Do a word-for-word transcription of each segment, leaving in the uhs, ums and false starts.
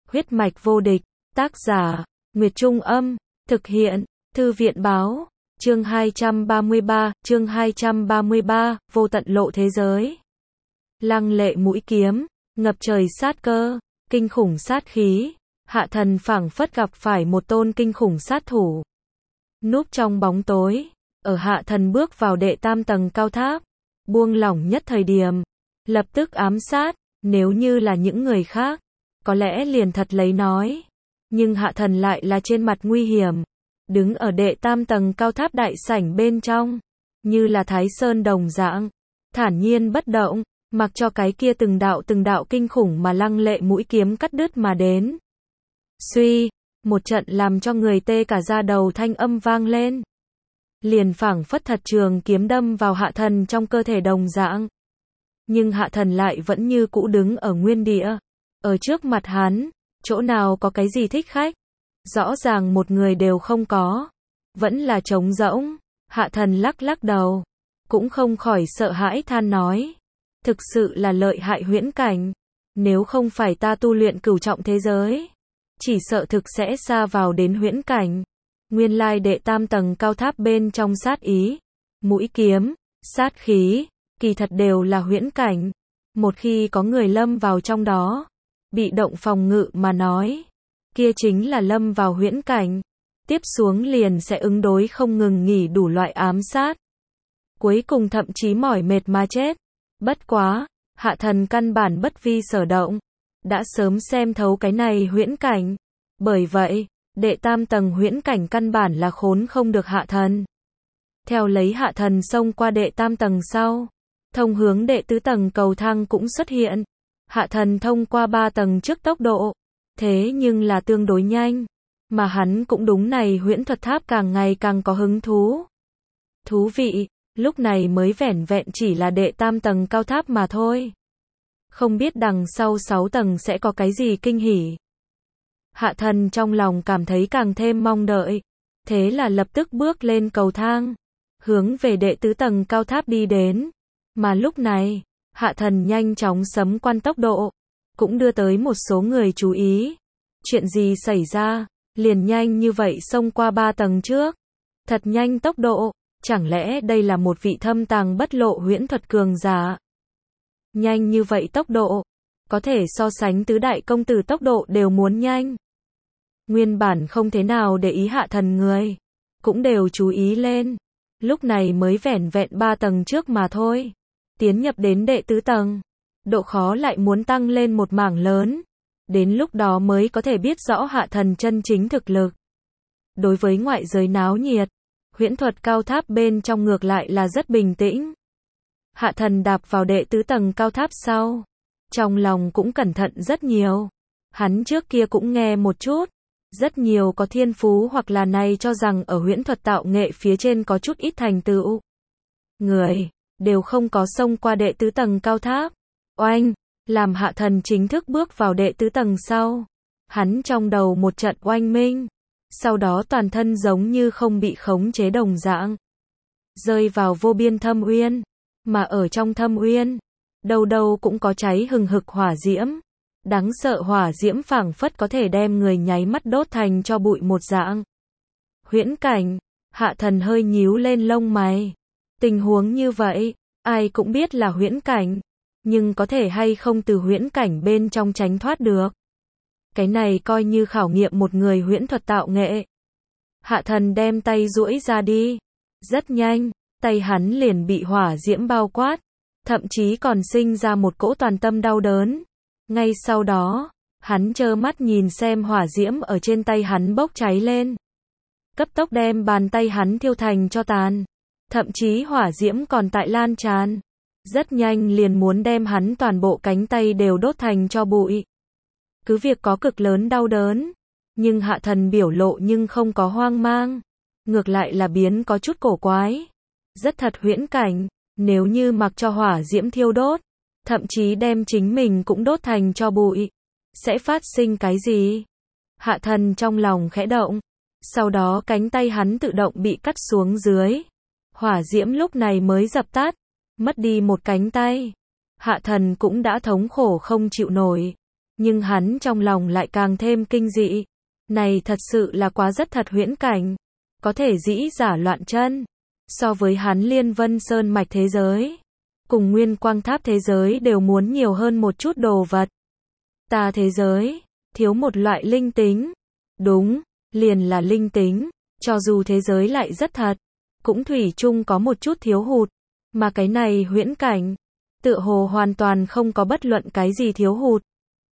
Huyết mạch vô địch, tác giả, Nguyệt Trung Âm, thực hiện, Thư viện Báo, chương hai trăm ba mươi ba, chương hai trăm ba mươi ba, vô tận lộ thế giới. Lăng lệ mũi kiếm, ngập trời sát cơ, kinh khủng sát khí, Hạ Thần phảng phất gặp phải một tôn kinh khủng sát thủ. Núp trong bóng tối, ở Hạ Thần bước vào đệ tam tầng cao tháp, buông lỏng nhất thời điểm, lập tức ám sát, nếu như là những người khác, có lẽ liền thật lấy nói. Nhưng Hạ Thần lại là trên mặt nguy hiểm, đứng ở đệ tam tầng cao tháp đại sảnh bên trong, như là Thái Sơn đồng dạng, thản nhiên bất động, mặc cho cái kia từng đạo từng đạo kinh khủng mà lăng lệ mũi kiếm cắt đứt mà đến. Suy, một trận làm cho người tê cả da đầu thanh âm vang lên. Liền phảng phất thật trường kiếm đâm vào Hạ Thần trong cơ thể đồng dạng. Nhưng Hạ Thần lại vẫn như cũ đứng ở nguyên địa. Ở trước mặt hắn, chỗ nào có cái gì thích khách? Rõ ràng một người đều không có. Vẫn là trống rỗng. Hạ Thần lắc lắc đầu. Cũng không khỏi sợ hãi than nói. Thực sự là lợi hại huyễn cảnh. Nếu không phải ta tu luyện cửu trọng thế giới, chỉ sợ thực sẽ xa vào đến huyễn cảnh. Nguyên lai đệ tam tầng cao tháp bên trong sát ý, mũi kiếm, sát khí, kỳ thật đều là huyễn cảnh. Một khi có người lâm vào trong đó, bị động phòng ngự mà nói, kia chính là lâm vào huyễn cảnh. Tiếp xuống liền sẽ ứng đối không ngừng nghỉ đủ loại ám sát. Cuối cùng thậm chí mỏi mệt mà chết. Bất quá, Hạ Thần căn bản bất vi sở động, đã sớm xem thấu cái này huyễn cảnh. Bởi vậy, đệ tam tầng huyễn cảnh căn bản là khốn không được Hạ Thần. Theo lấy Hạ Thần xông qua đệ tam tầng sau, thông hướng đệ tứ tầng cầu thang cũng xuất hiện. Hạ Thần thông qua ba tầng trước tốc độ, thế nhưng là tương đối nhanh, mà hắn cũng đúng này huyễn thuật tháp càng ngày càng có hứng thú. Thú vị, lúc này mới vẻn vẹn chỉ là đệ tam tầng cao tháp mà thôi. Không biết đằng sau sáu tầng sẽ có cái gì kinh hỉ. Hạ Thần trong lòng cảm thấy càng thêm mong đợi, thế là lập tức bước lên cầu thang, hướng về đệ tứ tầng cao tháp đi đến. Mà lúc này, Hạ Thần nhanh chóng sấm quan tốc độ, cũng đưa tới một số người chú ý. Chuyện gì xảy ra, liền nhanh như vậy xông qua ba tầng trước. Thật nhanh tốc độ, chẳng lẽ đây là một vị thâm tàng bất lộ huyễn thuật cường giả? Nhanh như vậy tốc độ, có thể so sánh tứ đại công tử tốc độ đều muốn nhanh. Nguyên bản không thế nào để ý Hạ Thần người, cũng đều chú ý lên. Lúc này mới vẻn vẹn ba tầng trước mà thôi. Tiến nhập đến đệ tứ tầng, độ khó lại muốn tăng lên một mảng lớn. Đến lúc đó mới có thể biết rõ Hạ Thần chân chính thực lực. Đối với ngoại giới náo nhiệt, huyễn thuật cao tháp bên trong ngược lại là rất bình tĩnh. Hạ Thần đạp vào đệ tứ tầng cao tháp sau, trong lòng cũng cẩn thận rất nhiều. Hắn trước kia cũng nghe một chút, rất nhiều có thiên phú hoặc là này cho rằng ở huyễn thuật tạo nghệ phía trên có chút ít thành tựu người, đều không có xông qua đệ tứ tầng cao tháp. Oanh, làm Hạ Thần chính thức bước vào đệ tứ tầng sau, hắn trong đầu một trận oanh minh, sau đó toàn thân giống như không bị khống chế đồng dạng, rơi vào vô biên thâm uyên. Mà ở trong thâm uyên, đâu đâu cũng có cháy hừng hực hỏa diễm. Đáng sợ hỏa diễm phảng phất có thể đem người nháy mắt đốt thành cho bụi một dạng. Huyễn cảnh, Hạ Thần hơi nhíu lên lông mày. Tình huống như vậy, ai cũng biết là huyễn cảnh, nhưng có thể hay không từ huyễn cảnh bên trong tránh thoát được. Cái này coi như khảo nghiệm một người huyễn thuật tạo nghệ. Hạ Thần đem tay duỗi ra đi. Rất nhanh, tay hắn liền bị hỏa diễm bao quát, thậm chí còn sinh ra một cỗ toàn tâm đau đớn. Ngay sau đó, hắn trơ mắt nhìn xem hỏa diễm ở trên tay hắn bốc cháy lên. Cấp tốc đem bàn tay hắn thiêu thành tro tàn. Thậm chí hỏa diễm còn tại lan tràn. Rất nhanh liền muốn đem hắn toàn bộ cánh tay đều đốt thành tro bụi. Cứ việc có cực lớn đau đớn, nhưng Hạ Thần biểu lộ nhưng không có hoang mang. Ngược lại là biến có chút cổ quái. Rất thật huyễn cảnh, nếu như mặc cho hỏa diễm thiêu đốt, thậm chí đem chính mình cũng đốt thành tro bụi, sẽ phát sinh cái gì? Hạ Thần trong lòng khẽ động, sau đó cánh tay hắn tự động bị cắt xuống dưới. Hỏa diễm lúc này mới dập tắt, mất đi một cánh tay. Hạ Thần cũng đã thống khổ không chịu nổi, Nhưng hắn trong lòng lại càng thêm kinh dị. Này thật sự là quá rất thật huyễn cảnh. Có thể dĩ giả loạn chân. So với hắn Liên Vân Sơn mạch thế giới, cùng Nguyên Quang Tháp thế giới đều muốn nhiều hơn một chút đồ vật. Ta thế giới, thiếu một loại linh tính. Đúng, liền là linh tính. Cho dù thế giới lại rất thật, cũng thủy chung có một chút thiếu hụt. Mà cái này huyễn cảnh, tựa hồ hoàn toàn không có bất luận cái gì thiếu hụt.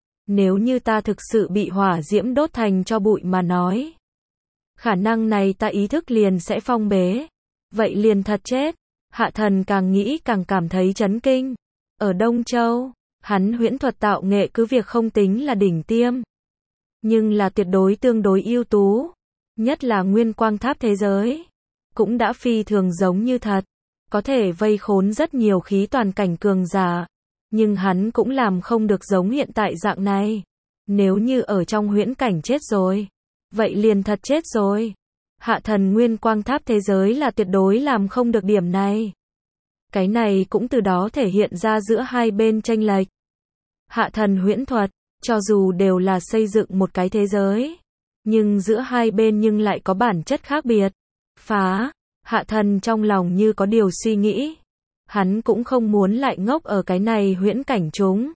Nếu như ta thực sự bị hỏa diễm đốt thành cho bụi mà nói, khả năng này ta ý thức liền sẽ phong bế. Vậy liền thật chết. Hạ thần càng nghĩ càng cảm thấy chấn kinh. Ở Đông Châu, hắn huyễn thuật tạo nghệ cứ việc không tính là đỉnh tiêm, nhưng là tuyệt đối tương đối ưu tú. Nhất là Nguyên Quang Tháp thế giới, cũng đã phi thường giống như thật. Có thể vây khốn rất nhiều khí toàn cảnh cường giả. Nhưng hắn cũng làm không được giống hiện tại dạng này. Nếu như ở trong huyễn cảnh chết rồi, vậy liền thật chết rồi. Hạ thần Nguyên Quang Tháp thế giới là tuyệt đối làm không được điểm này. Cái này cũng từ đó thể hiện ra giữa hai bên chênh lệch. Hạ thần huyễn thuật, cho dù đều là xây dựng một cái thế giới, nhưng giữa hai bên nhưng lại có bản chất khác biệt. Phá, hạ thần trong lòng như có điều suy nghĩ. Hắn cũng không muốn lại ngốc ở cái này huyễn cảnh chúng.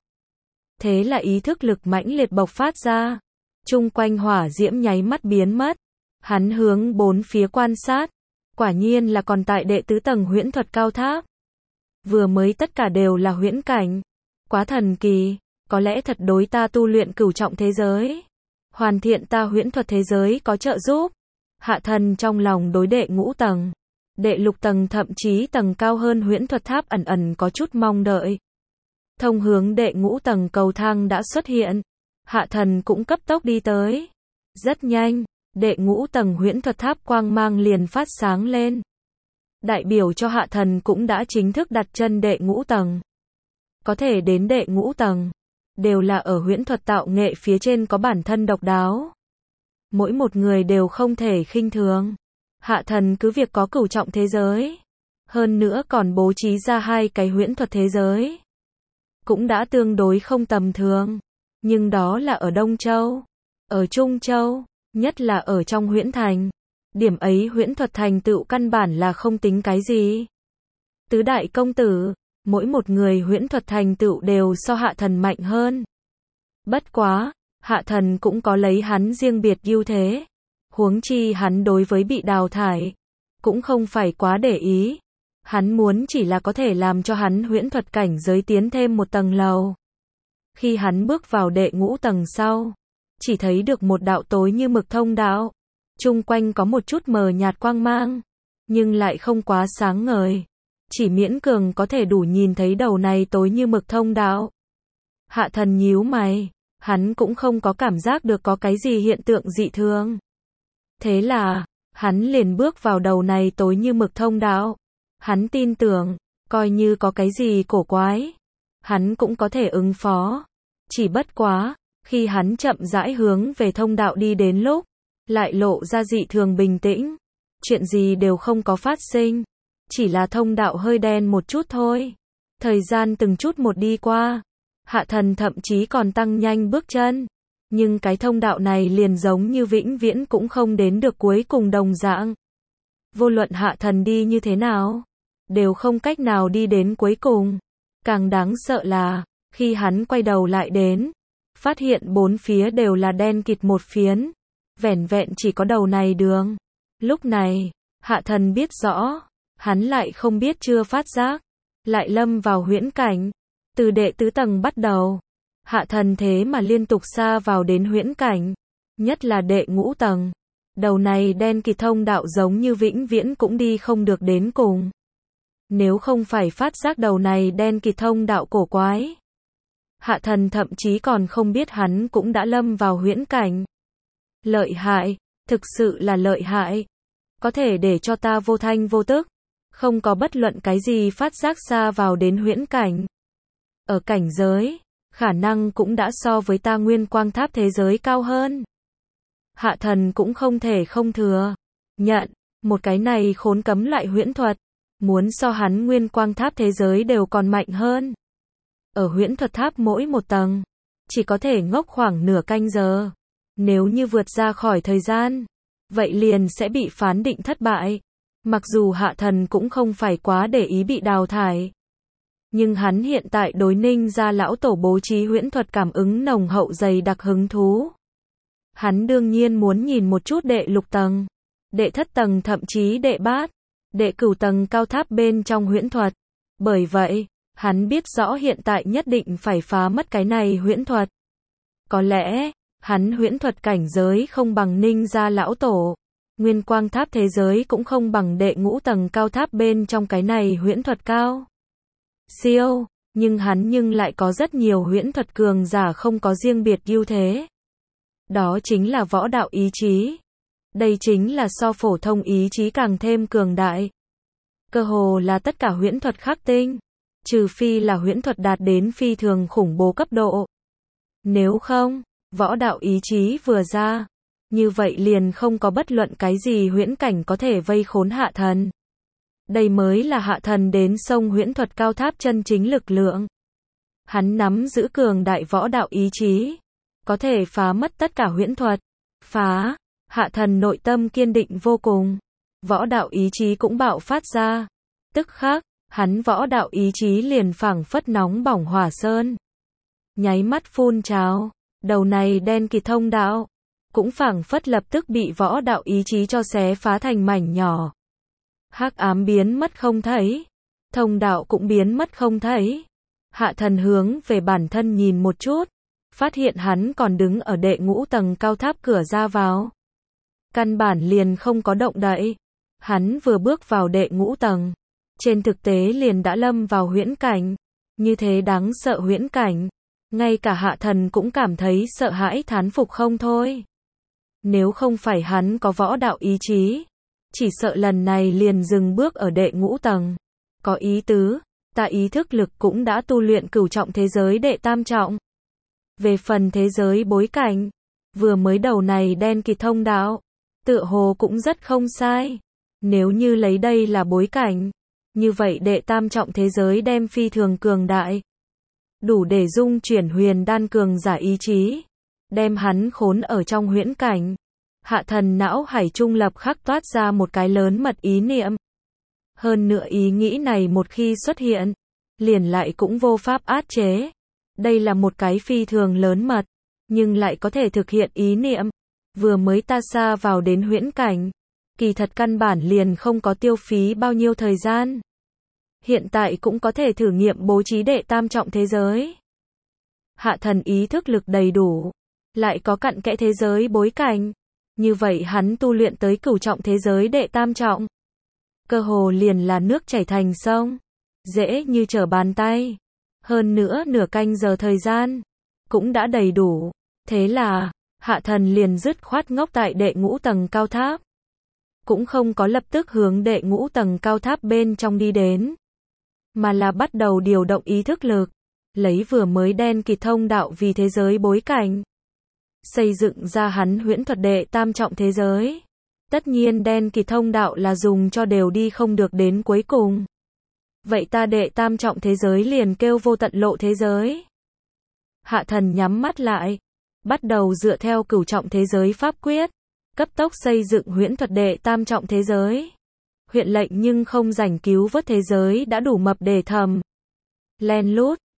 Thế là ý thức lực mãnh liệt bộc phát ra. Chung quanh hỏa diễm nháy mắt biến mất. Hắn hướng bốn phía quan sát. Quả nhiên là còn tại đệ tứ tầng huyễn thuật cao tháp. Vừa mới tất cả đều là huyễn cảnh. Quá thần kỳ. Có lẽ thật đối ta tu luyện cửu trọng thế giới, hoàn thiện ta huyễn thuật thế giới có trợ giúp. Hạ thần trong lòng đối đệ ngũ tầng, đệ lục tầng thậm chí tầng cao hơn huyễn thuật tháp ẩn ẩn có chút mong đợi. Thông hướng đệ ngũ tầng cầu thang đã xuất hiện. Hạ thần cũng cấp tốc đi tới. Rất nhanh, đệ ngũ tầng huyễn thuật tháp quang mang liền phát sáng lên. Đại biểu cho hạ thần cũng đã chính thức đặt chân đệ ngũ tầng. Có thể đến đệ ngũ tầng, đều là ở huyễn thuật tạo nghệ phía trên có bản thân độc đáo. Mỗi một người đều không thể khinh thường. Hạ thần cứ việc có cửu trọng thế giới, hơn nữa còn bố trí ra hai cái huyễn thuật thế giới, cũng đã tương đối không tầm thường. Nhưng đó là ở Đông Châu, ở Trung Châu, nhất là ở trong huyễn thành. Điểm ấy huyễn thuật thành tựu căn bản là không tính cái gì. Tứ đại công tử, mỗi một người huyễn thuật thành tựu đều so hạ thần mạnh hơn. Bất quá, hạ thần cũng có lấy hắn riêng biệt ưu thế. Huống chi hắn đối với bị đào thải, cũng không phải quá để ý. Hắn muốn chỉ là có thể làm cho hắn huyễn thuật cảnh giới tiến thêm một tầng lầu. Khi hắn bước vào đệ ngũ tầng sau, chỉ thấy được một đạo tối như mực thông đạo. Chung quanh có một chút mờ nhạt quang mang, nhưng lại không quá sáng ngời. Chỉ miễn cường có thể đủ nhìn thấy đầu này tối như mực thông đạo. Hạ thần nhíu mày, hắn cũng không có cảm giác được có cái gì hiện tượng dị thường. Thế là, hắn liền bước vào đầu này tối như mực thông đạo. Hắn tin tưởng, coi như có cái gì cổ quái, hắn cũng có thể ứng phó. Chỉ bất quá, khi hắn chậm rãi hướng về thông đạo đi đến lúc, lại lộ ra dị thường bình tĩnh. Chuyện gì đều không có phát sinh. Chỉ là thông đạo hơi đen một chút thôi. Thời gian từng chút một đi qua. Hạ thần thậm chí còn tăng nhanh bước chân. Nhưng cái thông đạo này liền giống như vĩnh viễn cũng không đến được cuối cùng đồng dạng. Vô luận hạ thần đi như thế nào, đều không cách nào đi đến cuối cùng. Càng đáng sợ là, khi hắn quay đầu lại đến, phát hiện bốn phía đều là đen kịt một phiến. Vẻn vẹn chỉ có đầu này đường. Lúc này, hạ thần biết rõ, hắn lại không biết chưa phát giác, lại lâm vào huyễn cảnh. Từ đệ tứ tầng bắt đầu, hạ thần thế mà liên tục xa vào đến huyễn cảnh, nhất là đệ ngũ tầng. Đầu này đen kịt thông đạo giống như vĩnh viễn cũng đi không được đến cùng. Nếu không phải phát giác đầu này đen kịt thông đạo cổ quái, hạ thần thậm chí còn không biết hắn cũng đã lâm vào huyễn cảnh. Lợi hại, thực sự là lợi hại. Có thể để cho ta vô thanh vô tức, không có bất luận cái gì phát giác xa vào đến huyễn cảnh. Ở cảnh giới, khả năng cũng đã so với ta Nguyên Quang Tháp thế giới cao hơn. Hạ thần cũng không thể không thừa nhận, một cái này khốn cấm loại huyễn thuật, muốn so hắn Nguyên Quang Tháp thế giới đều còn mạnh hơn. Ở huyễn thuật tháp mỗi một tầng, chỉ có thể ngốc khoảng nửa canh giờ. Nếu như vượt ra khỏi thời gian, vậy liền sẽ bị phán định thất bại. Mặc dù Hạ Thần cũng không phải quá để ý bị đào thải. Nhưng hắn hiện tại đối Ninh gia lão tổ bố trí huyễn thuật cảm ứng nồng hậu dày đặc hứng thú. Hắn đương nhiên muốn nhìn một chút đệ lục tầng, đệ thất tầng thậm chí đệ bát, đệ cửu tầng cao tháp bên trong huyễn thuật. Bởi vậy, hắn biết rõ hiện tại nhất định phải phá mất cái này huyễn thuật. Có lẽ, hắn huyễn thuật cảnh giới không bằng Ninh gia lão tổ. Nguyên quang tháp thế giới cũng không bằng đệ ngũ tầng cao tháp bên trong cái này huyễn thuật cao siêu, nhưng hắn nhưng lại có rất nhiều huyễn thuật cường giả không có riêng biệt ưu thế. Đó chính là võ đạo ý chí. Đây chính là so phổ thông ý chí càng thêm cường đại. Cơ hồ là tất cả huyễn thuật khắc tinh, trừ phi là huyễn thuật đạt đến phi thường khủng bố cấp độ. Nếu không, võ đạo ý chí vừa ra, như vậy liền không có bất luận cái gì huyễn cảnh có thể vây khốn Hạ Thần. Đây mới là Hạ Thần đến sông huyễn thuật cao tháp chân chính lực lượng. Hắn nắm giữ cường đại võ đạo ý chí, có thể phá mất tất cả huyễn thuật. Phá, Hạ Thần nội tâm kiên định vô cùng. Võ đạo ý chí cũng bạo phát ra. Tức khắc, hắn võ đạo ý chí liền phảng phất nóng bỏng hỏa sơn. Nháy mắt phun trào, đầu này đen kịt thông đạo, cũng phảng phất lập tức bị võ đạo ý chí cho xé phá thành mảnh nhỏ. Hắc ám biến mất không thấy, thông đạo cũng biến mất không thấy. Hạ Thần hướng về bản thân nhìn một chút, phát hiện hắn còn đứng ở đệ ngũ tầng cao tháp cửa ra vào. Căn bản liền không có động đậy. Hắn vừa bước vào đệ ngũ tầng, trên thực tế liền đã lâm vào huyễn cảnh. Như thế đáng sợ huyễn cảnh, ngay cả Hạ Thần cũng cảm thấy sợ hãi thán phục không thôi. Nếu không phải hắn có võ đạo ý chí, chỉ sợ lần này liền dừng bước ở đệ ngũ tầng. Có ý tứ, ta ý thức lực cũng đã tu luyện cửu trọng thế giới đệ tam trọng. Về phần thế giới bối cảnh, vừa mới đầu này đen kịt thông đạo, tựa hồ cũng rất không sai. Nếu như lấy đây là bối cảnh, như vậy đệ tam trọng thế giới đem phi thường cường đại. Đủ để dung chuyển huyền đan cường giả ý chí, đem hắn khốn ở trong huyễn cảnh. Hạ Thần não hải trung lập khắc toát ra một cái lớn mật ý niệm. Hơn nữa ý nghĩ này một khi xuất hiện, liền lại cũng vô pháp át chế. Đây là một cái phi thường lớn mật, nhưng lại có thể thực hiện ý niệm. Vừa mới ta xa vào đến huyễn cảnh, kỳ thật căn bản liền không có tiêu phí bao nhiêu thời gian. Hiện tại cũng có thể thử nghiệm bố trí đệ tam trọng thế giới. Hạ Thần ý thức lực đầy đủ, lại có cặn kẽ thế giới bối cảnh. Như vậy hắn tu luyện tới cửu trọng thế giới đệ tam trọng. Cơ hồ liền là nước chảy thành sông, dễ như trở bàn tay. Hơn nữa nửa canh giờ thời gian, cũng đã đầy đủ. Thế là, Hạ Thần liền dứt khoát ngốc tại đệ ngũ tầng cao tháp. Cũng không có lập tức hướng đệ ngũ tầng cao tháp bên trong đi đến, mà là bắt đầu điều động ý thức lực, lấy vừa mới đen kịt thông đạo vì thế giới bối cảnh, xây dựng ra hắn huyễn thuật đệ tam trọng thế giới. Tất nhiên đen kịt thông đạo là dùng cho đều đi không được đến cuối cùng. Vậy ta đệ tam trọng thế giới liền kêu vô tận lộ thế giới. Hạ Thần nhắm mắt lại, bắt đầu dựa theo cửu trọng thế giới pháp quyết, cấp tốc xây dựng huyễn thuật đệ tam trọng thế giới. Huyện lệnh nhưng không rảnh cứu vớt thế giới đã đủ mập để thầm. Len lút,